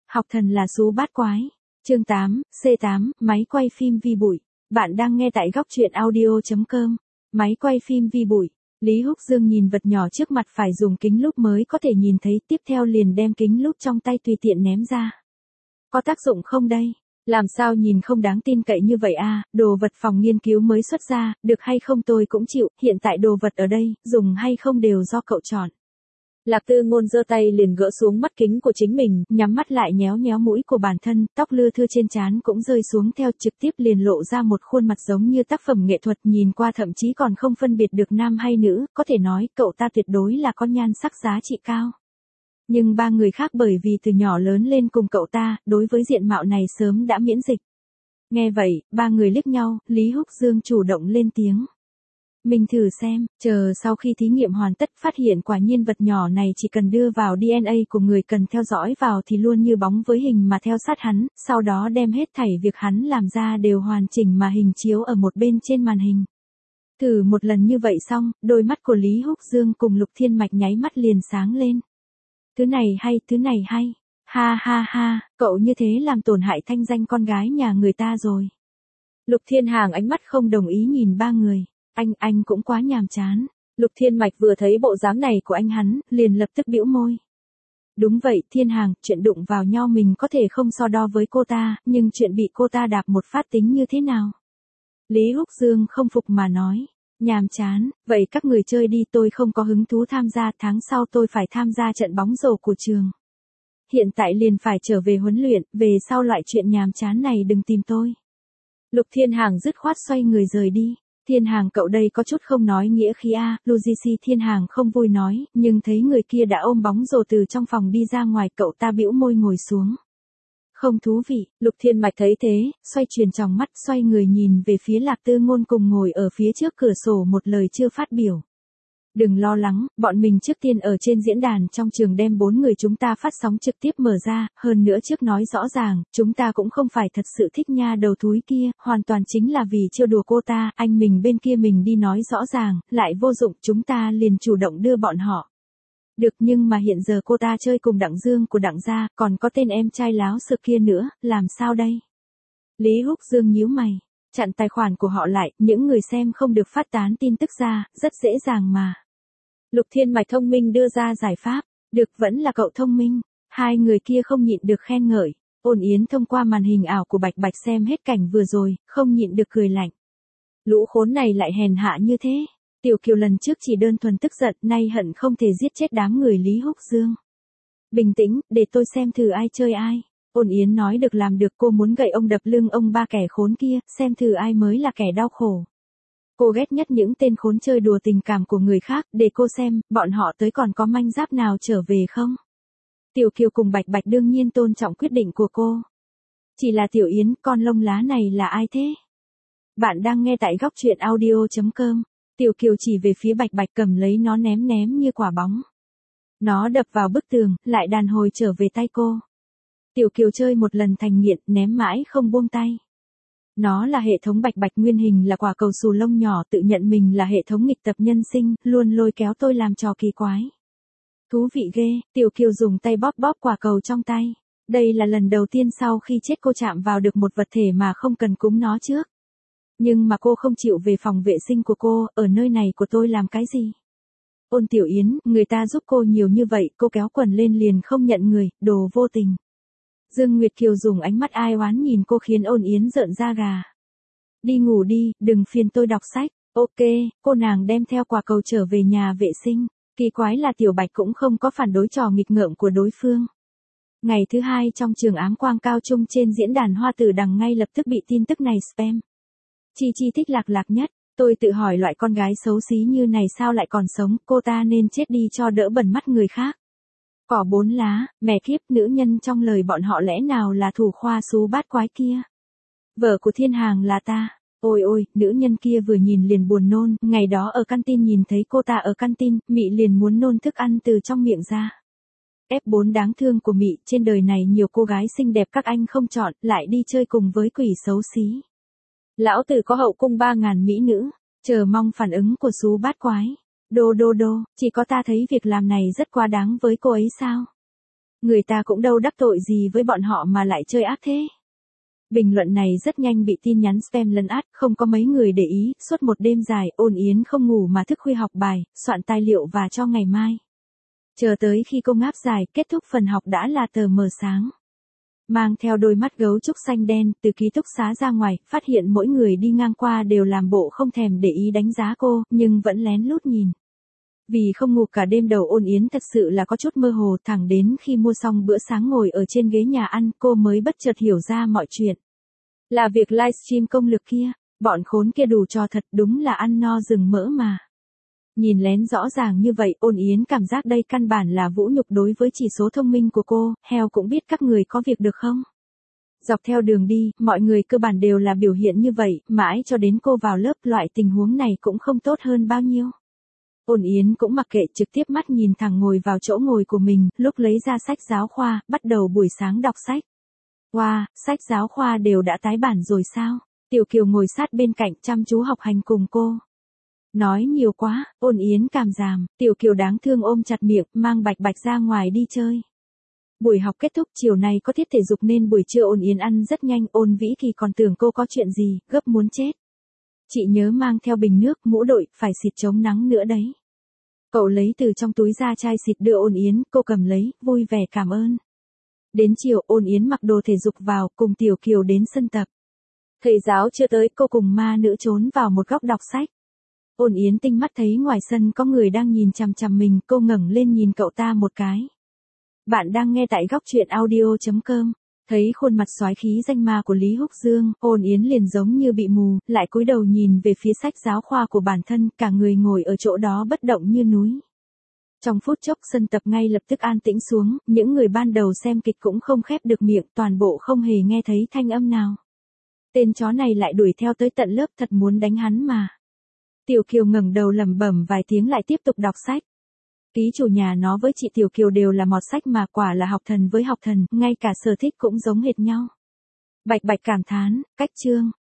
Học thần là số bát quái. Chương 8, C8, máy quay phim vi bụi. Bạn đang nghe tại góc truyện audio.com. Máy quay phim vi bụi. Lý Húc Dương nhìn vật nhỏ trước mặt phải dùng kính lúp mới có thể nhìn thấy, tiếp theo liền đem kính lúp trong tay tùy tiện ném ra. Có tác dụng không đây? Làm sao nhìn không đáng tin cậy như vậy à, đồ vật phòng nghiên cứu mới xuất ra, được hay không tôi cũng chịu, hiện tại đồ vật ở đây, dùng hay không đều do cậu chọn. Lạc Tư Ngôn giơ tay liền gỡ xuống mắt kính của chính mình, nhắm mắt lại nhéo nhéo mũi của bản thân, tóc lưa thưa trên trán cũng rơi xuống theo, trực tiếp liền lộ ra một khuôn mặt giống như tác phẩm nghệ thuật, nhìn qua thậm chí còn không phân biệt được nam hay nữ, có thể nói cậu ta tuyệt đối là có nhan sắc giá trị cao. Nhưng ba người khác bởi vì từ nhỏ lớn lên cùng cậu ta, đối với diện mạo này sớm đã miễn dịch. Nghe vậy, ba người liếc nhau, Lý Húc Dương chủ động lên tiếng. Mình thử xem, chờ sau khi thí nghiệm hoàn tất phát hiện quả nhiên vật nhỏ này chỉ cần đưa vào DNA của người cần theo dõi vào thì luôn như bóng với hình mà theo sát hắn, sau đó đem hết thảy việc hắn làm ra đều hoàn chỉnh mà hình chiếu ở một bên trên màn hình. Thử một lần như vậy xong, đôi mắt của Lý Húc Dương cùng Lục Thiên Mạch nháy mắt liền sáng lên. Thứ này hay, ha ha ha, cậu như thế làm tổn hại thanh danh con gái nhà người ta rồi. Lục Thiên Hàng ánh mắt không đồng ý nhìn ba người. Anh cũng quá nhàm chán. Lục Thiên Mạch vừa thấy bộ dáng này của anh hắn, liền lập tức bĩu môi. Đúng vậy, Thiên Hàng, chuyện đụng vào nhau mình có thể không so đo với cô ta, nhưng chuyện bị cô ta đạp một phát tính như thế nào? Lý Húc Dương không phục mà nói. Nhàm chán, vậy các người chơi đi, tôi không có hứng thú tham gia, tháng sau tôi phải tham gia trận bóng rổ của trường. Hiện tại liền phải trở về huấn luyện, về sau loại chuyện nhàm chán này đừng tìm tôi. Lục Thiên Hàng dứt khoát xoay người rời đi. Thiên Hàng cậu đây có chút không nói nghĩa khí a, Luigi. Thiên Hàng không vui nói, nhưng thấy người kia đã ôm bóng rổ từ trong phòng đi ra ngoài, cậu ta bĩu môi ngồi xuống. Không thú vị. Lục Thiên Mạch thấy thế, xoay chuyển tròng mắt, xoay người nhìn về phía Lạc Tư Ngôn cùng ngồi ở phía trước cửa sổ, một lời chưa phát biểu. Đừng lo lắng, bọn mình trước tiên ở trên diễn đàn trong trường đem 4 người chúng ta phát sóng trực tiếp mở ra, hơn nữa trước nói rõ ràng, chúng ta cũng không phải thật sự thích nha đầu thúi kia, hoàn toàn chính là vì trêu đùa cô ta, anh mình bên kia mình đi nói rõ ràng, lại vô dụng, chúng ta liền chủ động đưa bọn họ. Được, nhưng mà hiện giờ cô ta chơi cùng Đặng Dương của Đặng gia, còn có tên em trai láo sự kia nữa, làm sao đây? Lý Húc Dương nhíu mày, chặn tài khoản của họ lại, những người xem không được phát tán tin tức ra, rất dễ dàng mà. Lục Thiên Mạch thông minh đưa ra giải pháp, được, vẫn là cậu thông minh. Hai người kia không nhịn được khen ngợi. Ôn Yến thông qua màn hình ảo của Bạch Bạch xem hết cảnh vừa rồi, không nhịn được cười lạnh. Lũ khốn này lại hèn hạ như thế. Tiểu Kiều lần trước chỉ đơn thuần tức giận, nay hận không thể giết chết đám người Lý Húc Dương. Bình tĩnh, để tôi xem thử ai chơi ai. Ôn Yến nói được làm được, cô muốn gậy ông đập lưng ông ba kẻ khốn kia, xem thử ai mới là kẻ đau khổ. Cô ghét nhất những tên khốn chơi đùa tình cảm của người khác, để cô xem, bọn họ tới còn có manh giáp nào trở về không? Tiểu Kiều cùng Bạch Bạch đương nhiên tôn trọng quyết định của cô. Chỉ là Tiểu Yến, con lông lá này là ai thế? Bạn đang nghe tại góc truyện audio.com. Tiểu Kiều chỉ về phía Bạch Bạch, cầm lấy nó ném như quả bóng. Nó đập vào bức tường, lại đàn hồi trở về tay cô. Tiểu Kiều chơi một lần thành nghiện, ném mãi không buông tay. Nó là hệ thống Bạch Bạch nguyên hình là quả cầu xù lông nhỏ, tự nhận mình là hệ thống nghịch tập nhân sinh, luôn lôi kéo tôi làm trò kỳ quái. Thú vị ghê, Tiểu Kiều dùng tay bóp quả cầu trong tay. Đây là lần đầu tiên sau khi chết cô chạm vào được một vật thể mà không cần cúng nó trước. Nhưng mà cô không chịu về phòng vệ sinh của cô, ở nơi này của tôi làm cái gì? Ôn Tiểu Yến, người ta giúp cô nhiều như vậy, cô kéo quần lên liền không nhận người, đồ vô tình. Dương Nguyệt Kiều dùng ánh mắt ai oán nhìn cô khiến Ôn Yến rợn da gà. Đi ngủ đi, đừng phiền tôi đọc sách. Ok, cô nàng đem theo quả cầu trở về nhà vệ sinh. Kỳ quái là Tiểu Bạch cũng không có phản đối trò nghịch ngợm của đối phương. Ngày thứ hai trong trường ám quang cao trung trên diễn đàn Hoa Tử Đằng ngay lập tức bị tin tức này spam. Chi thích lạc nhất, tôi tự hỏi loại con gái xấu xí như này sao lại còn sống, cô ta nên chết đi cho đỡ bẩn mắt người khác. Cỏ 4 lá, mẹ kiếp, nữ nhân trong lời bọn họ lẽ nào là thủ khoa số bát quái kia? Vợ của Thiên Hàng là ta. Ôi ôi, nữ nhân kia vừa nhìn liền buồn nôn, ngày đó ở canteen nhìn thấy cô ta ở canteen, Mị liền muốn nôn thức ăn từ trong miệng ra. F4 đáng thương của Mị, trên đời này nhiều cô gái xinh đẹp các anh không chọn, lại đi chơi cùng với quỷ xấu xí. Lão tử có hậu cung 3.000 mỹ nữ, chờ mong phản ứng của số bát quái. Đô, chỉ có ta thấy việc làm này rất quá đáng với cô ấy sao? Người ta cũng đâu đắc tội gì với bọn họ mà lại chơi ác thế. Bình luận này rất nhanh bị tin nhắn spam lấn át, không có mấy người để ý, suốt một đêm dài, Ôn Yến không ngủ mà thức khuya học bài, soạn tài liệu và cho ngày mai. Chờ tới khi cô ngáp dài, kết thúc phần học đã là tờ mờ sáng. Mang theo đôi mắt gấu trúc xanh đen, từ ký túc xá ra ngoài, phát hiện mỗi người đi ngang qua đều làm bộ không thèm để ý đánh giá cô, nhưng vẫn lén lút nhìn. Vì không ngủ cả đêm đầu Ôn Yến thật sự là có chút mơ hồ, thẳng đến khi mua xong bữa sáng ngồi ở trên ghế nhà ăn, cô mới bất chợt hiểu ra mọi chuyện. Là việc livestream công lực kia, bọn khốn kia đủ trò thật, đúng là ăn no rừng mỡ mà. Nhìn lén rõ ràng như vậy, Ôn Yến cảm giác đây căn bản là vũ nhục đối với chỉ số thông minh của cô, heo cũng biết các người có việc được không? Dọc theo đường đi, mọi người cơ bản đều là biểu hiện như vậy, mãi cho đến cô vào lớp, loại tình huống này cũng không tốt hơn bao nhiêu. Ôn Yến cũng mặc kệ, trực tiếp mắt nhìn thẳng ngồi vào chỗ ngồi của mình, lúc lấy ra sách giáo khoa, bắt đầu buổi sáng đọc sách. Wow, sách giáo khoa đều đã tái bản rồi sao? Tiểu Kiều ngồi sát bên cạnh chăm chú học hành cùng cô. Nói nhiều quá, Ôn Yến cảm giảm, Tiểu Kiều đáng thương ôm chặt miệng, mang Bạch Bạch ra ngoài đi chơi. Buổi học kết thúc, chiều nay có tiết thể dục nên buổi trưa Ôn Yến ăn rất nhanh, Ôn Vĩ Kỳ còn tưởng cô có chuyện gì, gấp muốn chết. Chị nhớ mang theo bình nước, mũ đội, phải xịt chống nắng nữa đấy. Cậu lấy từ trong túi ra chai xịt đưa Ôn Yến, cô cầm lấy, vui vẻ cảm ơn. Đến chiều, Ôn Yến mặc đồ thể dục vào, cùng Tiểu Kiều đến sân tập. Thầy giáo chưa tới, cô cùng ma nữ trốn vào một góc đọc sách. Ôn Yến tinh mắt thấy ngoài sân có người đang nhìn chằm chằm mình, cô ngẩng lên nhìn cậu ta một cái. Bạn đang nghe tại góc truyện audio.com. Thấy khuôn mặt soái khí danh ma của Lý Húc Dương, Ôn Yến liền giống như bị mù, lại cúi đầu nhìn về phía sách giáo khoa của bản thân, cả người ngồi ở chỗ đó bất động như núi. Trong phút chốc sân tập ngay lập tức an tĩnh xuống, những người ban đầu xem kịch cũng không khép được miệng, toàn bộ không hề nghe thấy thanh âm nào. Tên chó này lại đuổi theo tới tận lớp, thật muốn đánh hắn mà. Tiểu Kiều ngẩng đầu lẩm bẩm vài tiếng lại tiếp tục đọc sách. Ký chủ nhà nó với chị Tiểu Kiều đều là mọt sách mà, quả là học thần với học thần, ngay cả sở thích cũng giống hệt nhau. Bạch Bạch cảm thán, cách chương.